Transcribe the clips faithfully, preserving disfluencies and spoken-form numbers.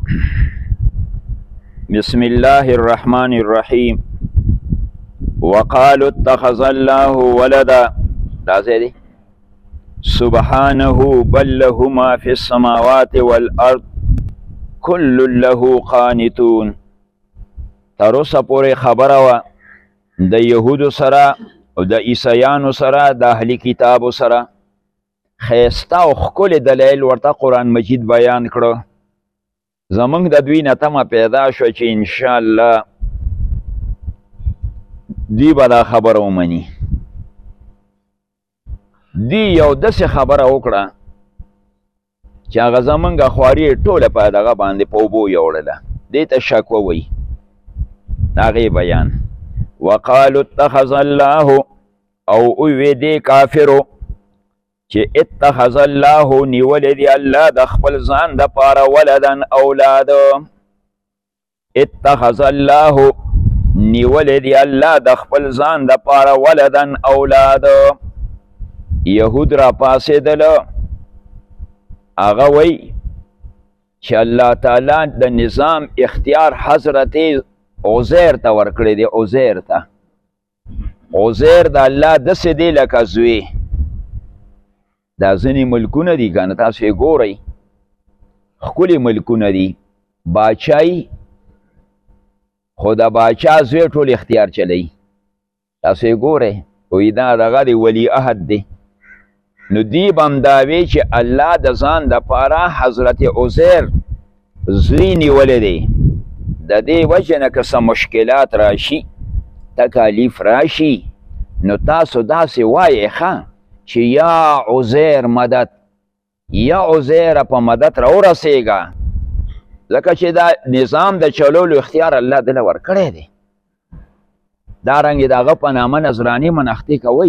بسم الله الرحمن الرحيم. وقالوا اتخذ الله ولدا. دا زیدی سبحانه بل له ما في السماوات والارض كل له قانتون. تروسه پورې خبره وه د یهودو سره او د عیسیانو سره د اهلي کتابو سره ښایسته او ښکلې دلایل ورته قرآن مجید بیان کړه. زمونږ د دوی نه تمه پیدا شوه چې انشاءالله دوی به دا خبره ومني. دوی یو داسې خبره وکړه چې هغه زمونږ خواري ټوله په دغه باندې په اوبو یوړله. دې ته شکوه وایي. د هغې بیان وقالو اتخذ الله او اوی دې کافرو چې اتخذ الله نیولې دی الله د خپل ځان د پاره ولدن اولاد. اتخذ الله نیولې دی الله د خپل ځان د پاره ولدن اولاد. یهود را پاسېدل هغه وی چې الله تعالی د نظام اختیار حضرت عزیر ته ورکړی دی. عزیر ته عزیر د الله داسې دی لکه زوی. دا ځینې ملکونه دي که نه تاسو یې ګورئ ښکلي ملکونه دي باچایي خو د باچا زوی ټول اختیار چلی. تاسو یې ګورئ وایي دا دغه دی ولی عهد دی. نو دی به هم دا وی چې الله د ځان دپاره حضرت عزیر زوی نیولی دی. د دې وجه نه که څه مشکلات راشي تکالیف راشي نو تاسو داسې وایئ ښه چې یا عزیر مدد یا عزیر په مدد راورسېږه ځکه چې دا نظام د چلولو اختیار الله دله ورکړی دی. دارنګې د هغه په نامه نظراني منختې کوئ.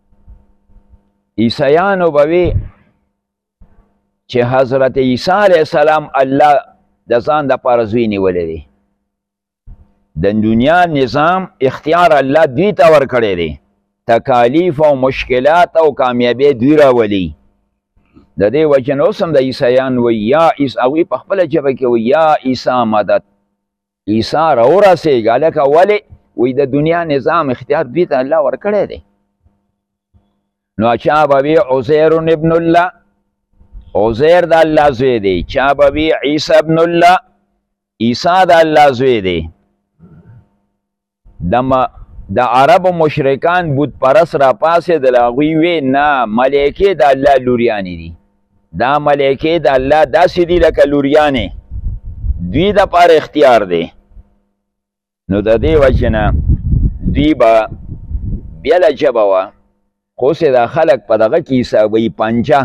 عیسیانو به وی چې حضرت عیسی علیه السلام الله د ځان دپاره زوی نیولی دی. د دنیا نظام اختیار الله دوی ته ورکړی دی. تکالیف او مشکلات او کامیابی دوی راولي. د دې وجه نه اوس هم د عیسیان وایي یا عیسی هغوی په خپله ژبه کې وایي یا عیسی مدد. عیسی راورسېږه هلکه ولې وایي د دنیا نظام اختیار دوی ته الله ورکړی دی. نو چا به وي عزیر ابن الله عزیر د الله زوی دی. چا به وي عیسی ابن الله عیسی د الله زوی دی. د عربو مشرکان بود پرست را پاسېدل هغوی وی نه ملایکې د الله لوریانې دي. دا ملایکې د الله داسې دي لکه لوریانې دوی دپاره اختیار دی. نو د دې وجې نه دوی به بېله ژبه وه خو اوس دا خلک په دغه کې حسابوي پنجه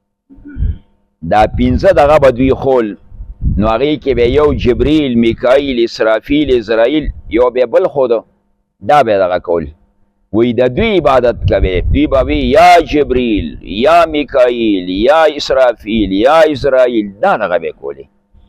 دا پنځه دغه به دوی خول. نو هغې کې به یو جبریل میکایل اسرافیل اسرائیل یو به بل خودو دا به دغه کول. وی د دوی عبادت کوي. دوی به وی یا جبریل یا میکایل یا اسرافیل یا اسرائیل دا دغه به کولی.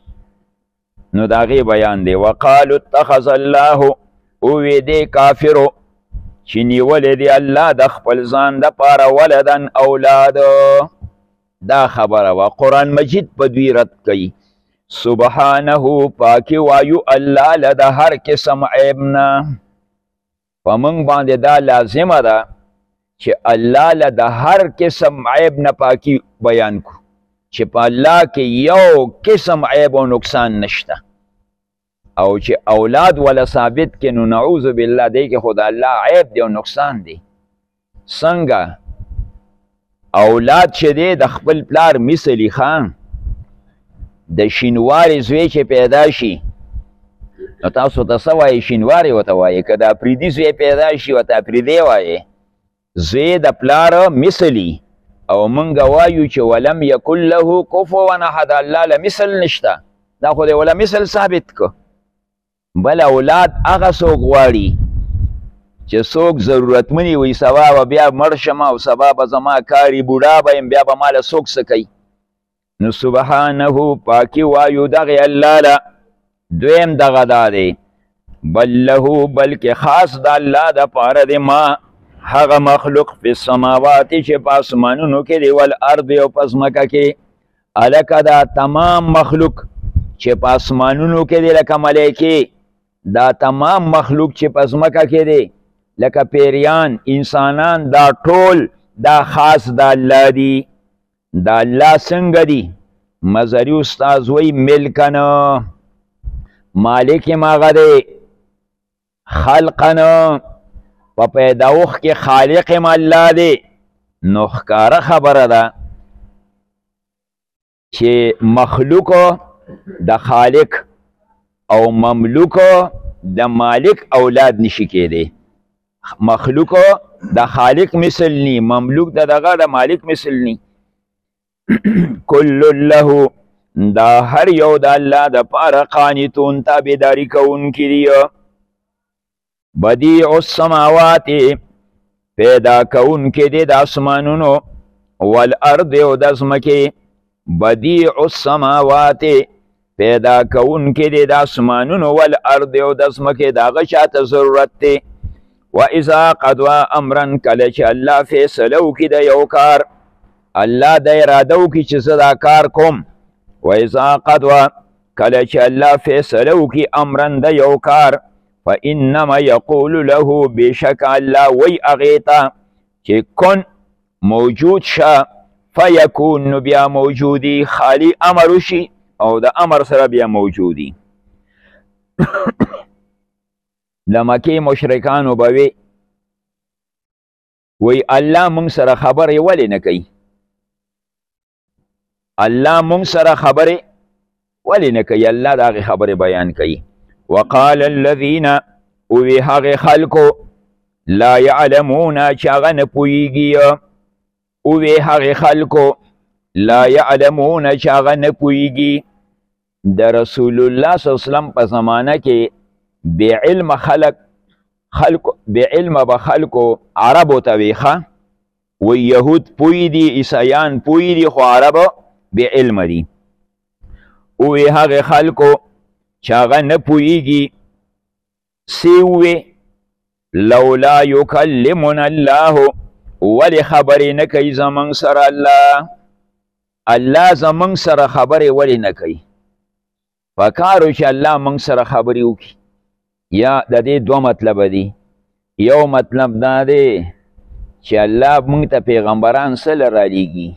نو د هغې بیان دی وقالو اتخذ الله اوی دی کافرو چې نیولی دی الله د خپل ځان دپاره ولدن اولاد. دا خبره وه قرآن مجید په دوی رد کوي. سبحانه پاکی وایو الله له د هر قسم عیب نه. په موږ باندې دا لازمه ده چې الله له د هر قسم عیب نه پاکي بیان کړو چې په الله کې یو قسم عیب او نقصان نشته. او چې اولاد ولا ثابت کې نو نعوذ بالله دی کې خو د الله عیب دی او نقصان دی. څنګه اولاد چې دی د خپل پلار مثلي خان د شینواري زوی چې پیدا شي نو تاسو ته څه وایي شینواري ورته وایي. که د اپریدي زوی پیدا شي ورته اپریدی وایي. زوی د پلار مثلي او موږ وایو چې ولم یکن له کفوا احد. الله له مثل نشته. دا خو دی ولا مثل ثابت کو. بل اولاد هغه څوک غواړي چې څوک ضرورتمني وي سبا به بیا مړ شم او سبا به زما کاري بوډا به یم بیا به ماله څوک څه کوي. نو سبحانه پاکي وایو دغې الله له. دویم دغه دا دی بل له بلکې خاص د الله دپاره دی ما هغه مخلوق په سماوات چې په اسمانونو کې دی والارض او په ځمکه کې. هلکه دا تمام مخلوق چې په اسمانونو کې دی لکه ملایکې، دا تمام مخلوق چې په ځمکه کې دی لکه پیریان انسانان، دا ټول دا خاص د الله دي. دا الله څنګه دي؟ مزري استاذ وی ملکنه، مالک یې هغه دی، خلقنه په پیداوخ کې خالق یې الله دی. نو ښکاره خبره ده چې مخلوق د خالق او مملوک د مالک اولاد نشي کېدی. مخلوق د خالق مثل نی، مملوک د دغه د مالک مثل نی. کل له دا هر یو د الله د پاره قانتون تابعداري کوونکي دي. بدیع السماوات پیدا کوونکي دي د اسمانونو، والارض او د ځمکې. بدیع السماوات پیدا کوونکي دي د اسمانونو، والارض او د ځمکې. د هغه چاته ضرورت دی. و اذا قضا امرا کله چې الله فیصله وکړي د یو کار، الله د اراده وکړي چې زه دا کار کوم. و اذا قضا کله چې الله فیصله وکړي امرا د یو کار، فانما یقول له بشک الله وی هغې ته چې کن موجود شه، فیکون نو بیا موجودی، خالی امر وشي او د امر سره بیا موجودی. د مکې مشرکانو به وی وی الله مونږ سره خبرې ولې نه کوي؟ الله مونږ سره خبرې ولې نه کوي؟ الله د هغې خبرې بیان کوي. وقال الذین وی هغې خلکو لا یعلمون چې هغه نه پوهېږي، وی هغې خلکو لا یعلمون چې هغه نه پوهېږي. د رسول الله صلی الله علیه وسلم په زمانه کې بې علم خلق خلق بې علمه به خلکو عربو ته وی ښه وی یهود پوی دي، عیسایان پوی دي، خو عربو بې علمه دي. وی هغې خلکو چې هغه نه پوهېږي سی ووی لولا یکلمنا الله ولې خبرې نه کوي زموږ سره الله؟ الله زموږ سره خبرې ولې نه کوي؟ پکارو چې الله موږ سره خبرې وکړي. یا د دې دوه مطلبه دي. یو مطلب دا دی چې الله موږ ته پیغمبران سره رالیږي،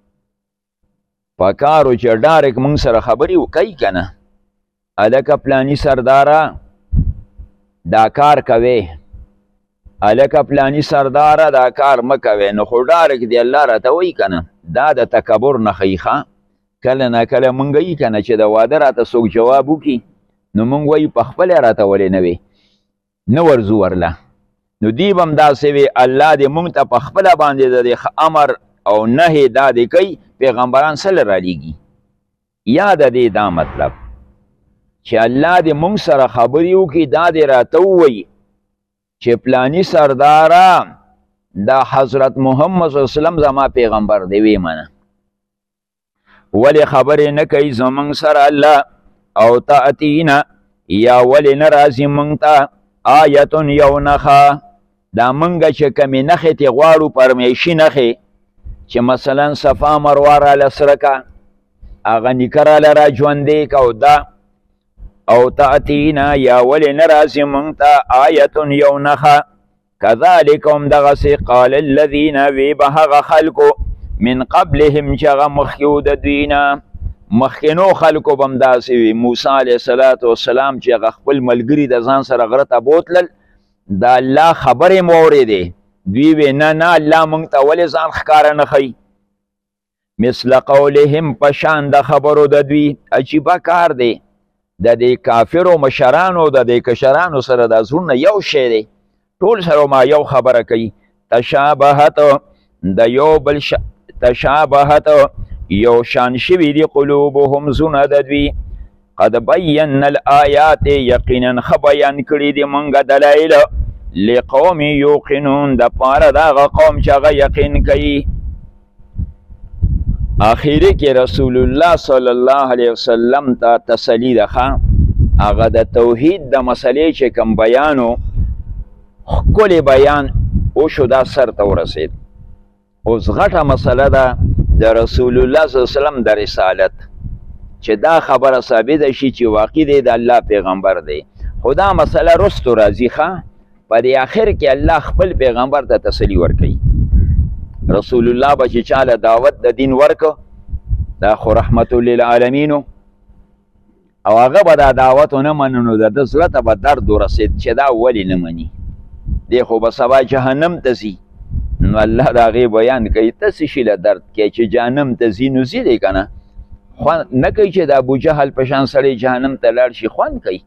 پکارو چې ډایرک موږ سره خبرې وکړي که نه. هلکه پلاني سرداره دا کار کوې، هلکه پلاني سرداره دا کار مه کوې، نو خو ډایرک دی الله راته وایي که نه. دا د تکبر نه ښیي ښه. کله نه کله مونږ وایي که نه چې د واده راته څوک جواب وکړي، نو مونږ وایي پخپله راته ولې نه وې، نه ورځو ورله. نو دی به هم داسې وي الله دې مونږ ته پخپله باندې د دې امر او نهې دا دې کوي، پیغمبران سره رالیږي. یا د دې دا مطلب چې الله دې مونږ سره خبرې وکړي، دا دې راته ووایي چې پلانی سرداره دا حضرت محمد صلی الله علیه وسلم زما پیغمبر دی، وی منه. ولی خبرې نه کوي زمونږ سره الله؟ او تأتینا یا ولی نه راځي مونږ ته آیتون یو نښه. دا مونږه چې کمې نښې تې غواړو، پرمیشي نښې، چې مثلا صفا مروه راله سره که، هغه نیکه راله را ژوندی که. او دا او تأتینا یا ولی نه راځي مونږ ته آیتون یو نښه. کذالک هم دغسې قال الذین وی به هغه خلکو من قبلهم چې هغه مخکې و د دوی نه، مخکینو خلکو به هم داسې وي. موسی علیه الصلاة والسلام چې هغه خپل ملګري د ځان سره غره ته بوتلل، د الله خبرې مو اورېدې، دوی وی نه نه الله موږ ته ولې ځان ښکاره نه ښیي. مثل قولهم په شان د خبرو د دوی. عجیبه کار دی د دې کافرو مشرانو د دې کشرانو سره د زړونه یو شی دی، ټول سره ما یو خبره کوي. تشابهت د یو بل ش... تشابهت یو شان شوي دي قلوبهم زونه د دوی. قد بینا الآیات یقینا ښه بیان کړي دي موږ دلایل لقوم یوقنون د پاره د هغه قوم چې هغه یقین کوي. آخري کې رسول الله صلی الله علیه وسلم ته تسلی ده ښه. هغه د توحید د مسلې چې کوم بیانو ښکلی بیان وشو، دا سر ته ورسېد. اوس غټه مسله ده د رسول الله صلی الله علیه وسلم د رسالت. چې دا خبره ثابته شي چې واقع دی د الله پیغمبر دی. خو دا مسله رستو راځي ښه په دې آخر کې الله خپل پیغمبر ته تسلي ورکوي. رسول الله به چې چاله دعوت د دین ورکو دا خو رحمت للعالمینو او هغه به دا دعوت ونه منو نو د ده زړه ته به درد ورسېد چې دا ولې نه مني دی خو به سبا جهنم ته ځي. نو الله د هغې بیان کوي ته څه شي له درد کوې چې جهنم ته ځي نو ځي دی که نه خوند نه کوي چې د ابوجهل په شان سړی جهنم ته لاړ شي خوند کوي.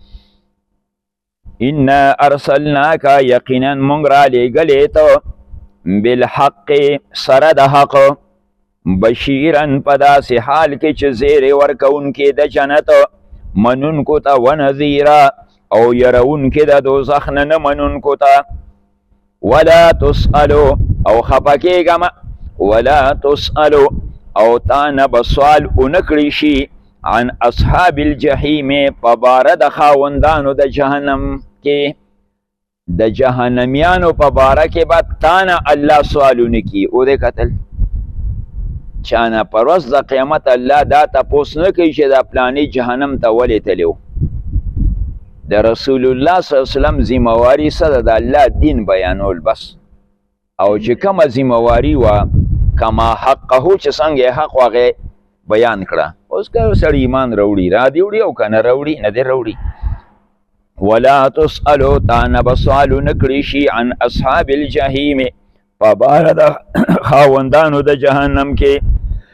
انا ارسلناک یقینا مونږ رالیږلې ته بالحق سره د حق بشیرا په داسې حال کې چې زیرې ورکوونکې د جنت منونکو ته ونذیرا او یرونکې د دوزخ نه نه منونکو ته. ولا تسألو او خفه کېږه ولا تسألو او تا نه به سوال ونه کړی شي عن اصحاب الجحیم په باره د خاوندانو د جهنم کې د جهنمیانو په باره کې به تا نه الله سوالونه کي. او دې کتل چا نه په ورځ د قیامت الله دا تپوس نه کوي چې دا پلانې جهنم ته ولې تللی و. د رسول الله صلی الله علیه وسلم ذمواري څه ده د الله دین بیانول بس او چې کومه ذمواري وه کما حقه چې څنګه حق هغې بیان کړه. اوس که سړی ایمان راوړي را دې وړي او که نه راوړي نه دې راوړي. ولا تسألو تا نه به سوال ونه کړي شي عن اصحاب الجحیم په باره د خاوندانو د جهنم کې.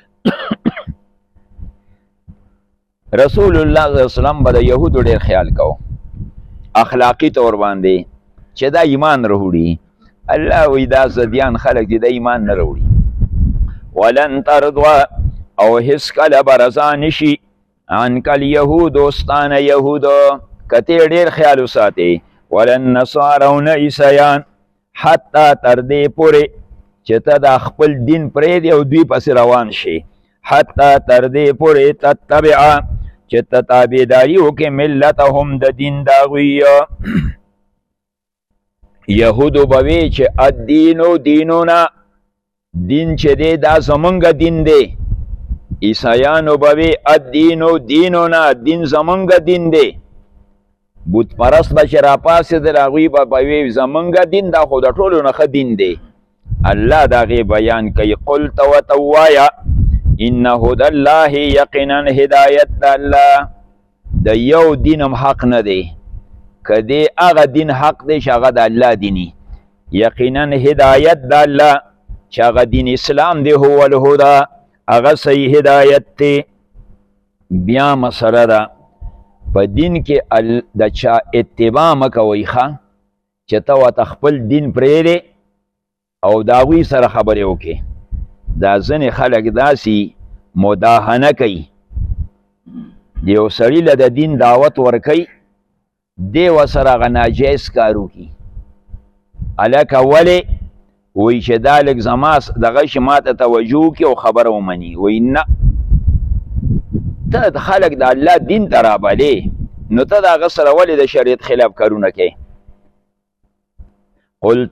رسول الله صلی الله علیه وسلم به د یهودو ډېر خیال کو اخلاقي طور باندې چې دا ایمان راوړي. الله وایي دا زدیان خلک دي د ایمان نه راوړي. ولن ترضوا او هیڅکله به رضا نشي عنک الیهودو ستانه یهودو کته ډېر خیال وساتئ. ولن نصارى او نه عیسیان حتی تر دې پورې چې ته د خپل دین پرېږدې او دوی پسې روان شي. حتی تر دې پورې تتبع چې ته تابعداري وکړې ملتهم د دین د هغوی. یهودو به وی چې الدینو دینونه دین چې دی دا زمونږ دین دی. عیسیانو به وی الدینو دینونه دین زمونږ دین دی. بت پرست به چې راپاڅېدل هغوی به وی زمونږ دین دا خو د ټولو نه ښه دین دی. الله د هغې بیان کوي قل ته ورته ووایه ان هدی الله یقینا هدایت د الله د یو دین هم حق نه دی که دی هغه دین حق دی چې هغه د الله دیني. یقینا هدایت د الله چې هغه دین اسلام دی هو الهدی هغه صحیح هدایت دی. بیا مسله ده په دین کې د چا اتباع مه کوئ ښه چې ته ورته خپل دین پرېږدې او د هغوی سره خبرې وکړې. دا ځینې خلک داسې مداهنه کوي د یو سړي له د دین دعوت ورکوي دی ورسره هغه ناجایز کار وکړي. هلکه ولې وایي چې دا لږ زما دغه شي ما ته توجه وکړي او خبره ومني. وایي نه ته خلک د الله دین ته رابلې نو ته د هغه سره ولې د شریعت خلاف کارونه کوې. قلت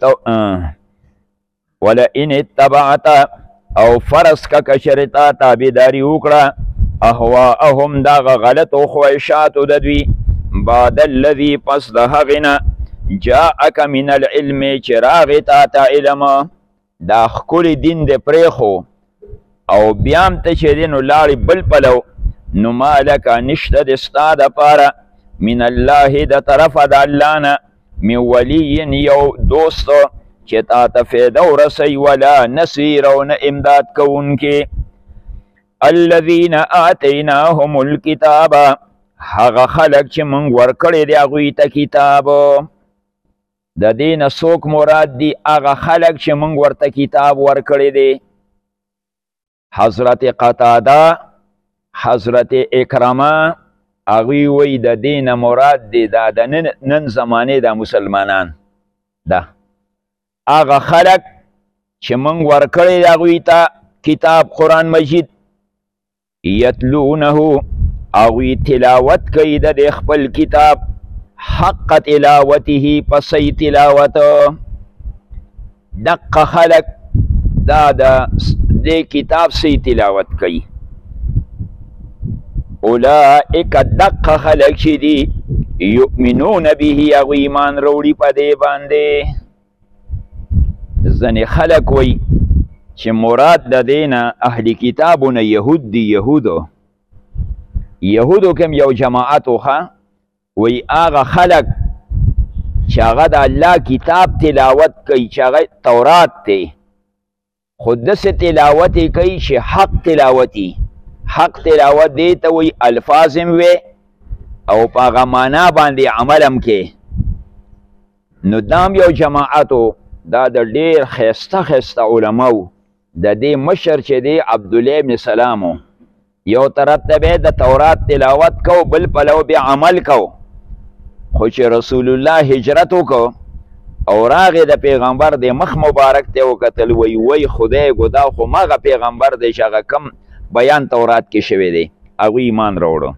ولئن اتبعت او فرض که کچرې تا تابعداري وکړه اهواءهم دغه غلطو خواهشاتو د دوی بعد الذي پس د هغې نه جاءک من العلم چې راغې تا ته علم دا ښکلی دین دې پرېښو او بیا هم ته چې دی نو لاړې بل پلو نو ما لکه نشته د ستا دپاره من الله د طرفه د الله نه من ولی یو دوست چې تا ته فایده ورسوي ولا نصیر او نه امداد کوونکې. الذین آتیناهم الکتاب هغه خلک چې موږ ورکړی دی هغوی ته کتاب. د دې نه څوک مراد دي هغه خلک چې موږ ورته کتاب ورکړی دی. حضرت قتاده حضرت اکرمه هغوی وایي د دې نه مراد دی دا د نن زمانې د مسلمانان ده هغه خلک چې موږ ورکړی دی هغوی ته کتاب قرآن مجید یتلونه هغوی تلاوت کوي د دې خپل کتاب حق تلاوته په صحیح تلاوت. دقه خلک دا د دې کتاب صحیح تلاوت کوي. اولئک دق خلق چې دي یؤمنون به هغه ایمان روړي په دې باندې. ځنې خلک وی چې مراد د دې نه اهل کتابونه یهود دي. یهودو یهودو کوم یو جماعت وخه وی هغه خلک چې هغه د الله کتاب تلاوت کوي چې هغه تورات دی، خو داسې تلاوت یې کوي چې حق تلاوتي. حق تلاوت دی ته وی الفاظ هم وی او په هغه معنا باندې عمل هم کې. نو دام یو جماعتو دا د ډېر ښایسته ښایسته علماو د دې مشر چې دی عبدالله ابن سلامو، یو طرف ته به د تورات تلاوت کو، بل پلو بیا عمل کو. خو چې رسول الله هجرت وکړو او راغې د پیغمبر د مخ مبارک ته وکتل، وی وی خدای ګدا خو مغه پیغمبر دی چې هغه کم بیان تورات کې شوی دی، هغوی ایمان راوړو.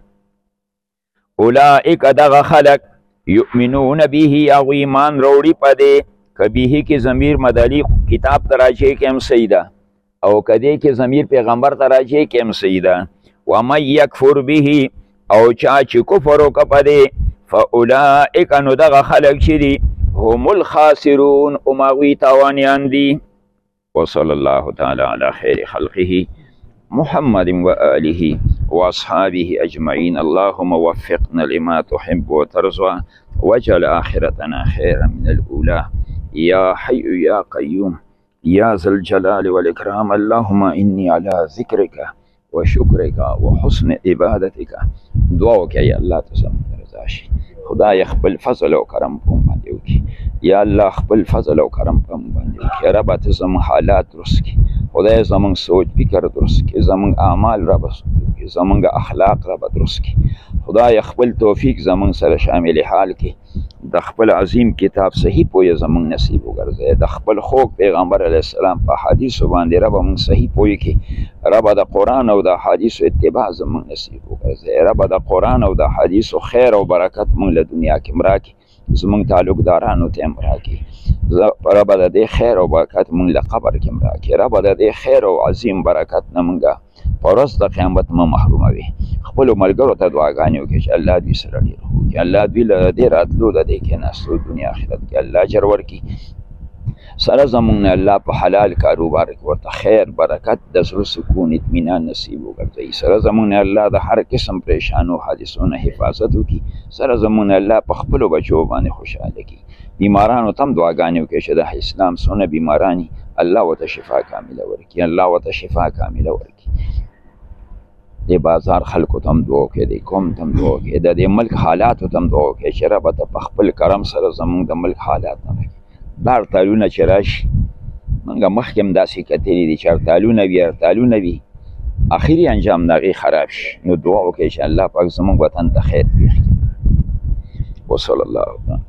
اولئک دغه خلق یؤمنون به هغوی ایمان راوړي په دې که به کې ضمیر مدلی کتاب ته راجع کې هم صحیح ده او که دې کې ضمیر پیغمبر ته راجع کې هم صحیح ده. ومن یکفر به او چا چې کفر وکړه په دې فاولئک نو دغه خلق چې دي هم الخاسرون هم هغوی تاوانیان دي. وصلی الله تعالی علی خیر خلقه محمد وآله وأصحابه أجمعين. اللهم وفقنا لما تحب وترضى واجعل آخرتنا خيرا من الأولى يا حي يا قيوم يا ذا الجلال والإكرام. اللهم إني على ذكرك وشكرك وحسن عبادتك. دعاك يا الله تسمى رضاشي. خدای خپل فضل او کرم په موږ باندې وکړي. یا الله خپل فضل او کرم په موږ باندې وکړي. یا رب ته زموږ حالات درست کړي. خدای زموږ سوچ فکر درست کړي. زموږ اعمال رب زموږ اخلاق رب درست کړي. خدای خپل توفیق زموږ سره شامل حال کړي. د خپل عظیم کتاب صحیح پوهه زموږ نصیب وګرځي. د خپل خوږ پیغمبر علیه السلام په حدیثو باندې رب موږ صحیح پوهه کړي. رب د قرآن او د حدیثو اتباع زموږ نصیب وګرځي. رب د قرآن او د حدیثو خیر او برکت موږ له دنیا کې مړه کړي. زموږ تعلقدارانو ته هم راکړي. رب د دې خیر او برکت موږ له قبر کې هم راکړي. رب د دې خیر او عظیم برکت نه موږ په ورځ د قیامت مه محروموي. خپلو ملګرو ته دعاګانې وکړي چې الله دوی سره ډېر ښه وکړي. الله دوی له دې راتلو د دې کېناستو دنیا آخرت کې الله اجر ورکړي. سره زموږ نه الله په حلال کاروبار کې ورته خیر برکت د زړه سکون اطمینان نصیب وګرځوي. سره زموږ نه الله د هر قسم پریشانو حادثو نه حفاظت وکړي. سره زموږ نه الله په خپلو بچو باندې خوشحاله کړي. بیمارانو ته هم دعاګانې وکړي چې د اسلام څونه بیماران الله ورته شفا کامله ورکړي. الله ورته شفا کامله ورکړي. د بازار خلکو ته هم دعا وکړي. د قوم ته هم دعا وکړي. د دې ملک حالاتو ته هم دعا وکړي چې رب ته په خپل کرم سره زموږ د ملک حالات نه وکړي. دا هړتالونه چې راشي موږ مخکې هم داسې کتلي دي چې هړتالونه وي هړتالونه وي اخري انجام د هغې خراب شي. نو دعا وکړئ چې الله پاک زموږ وطن ته خیر پېښ کړي. وصلی الله علیه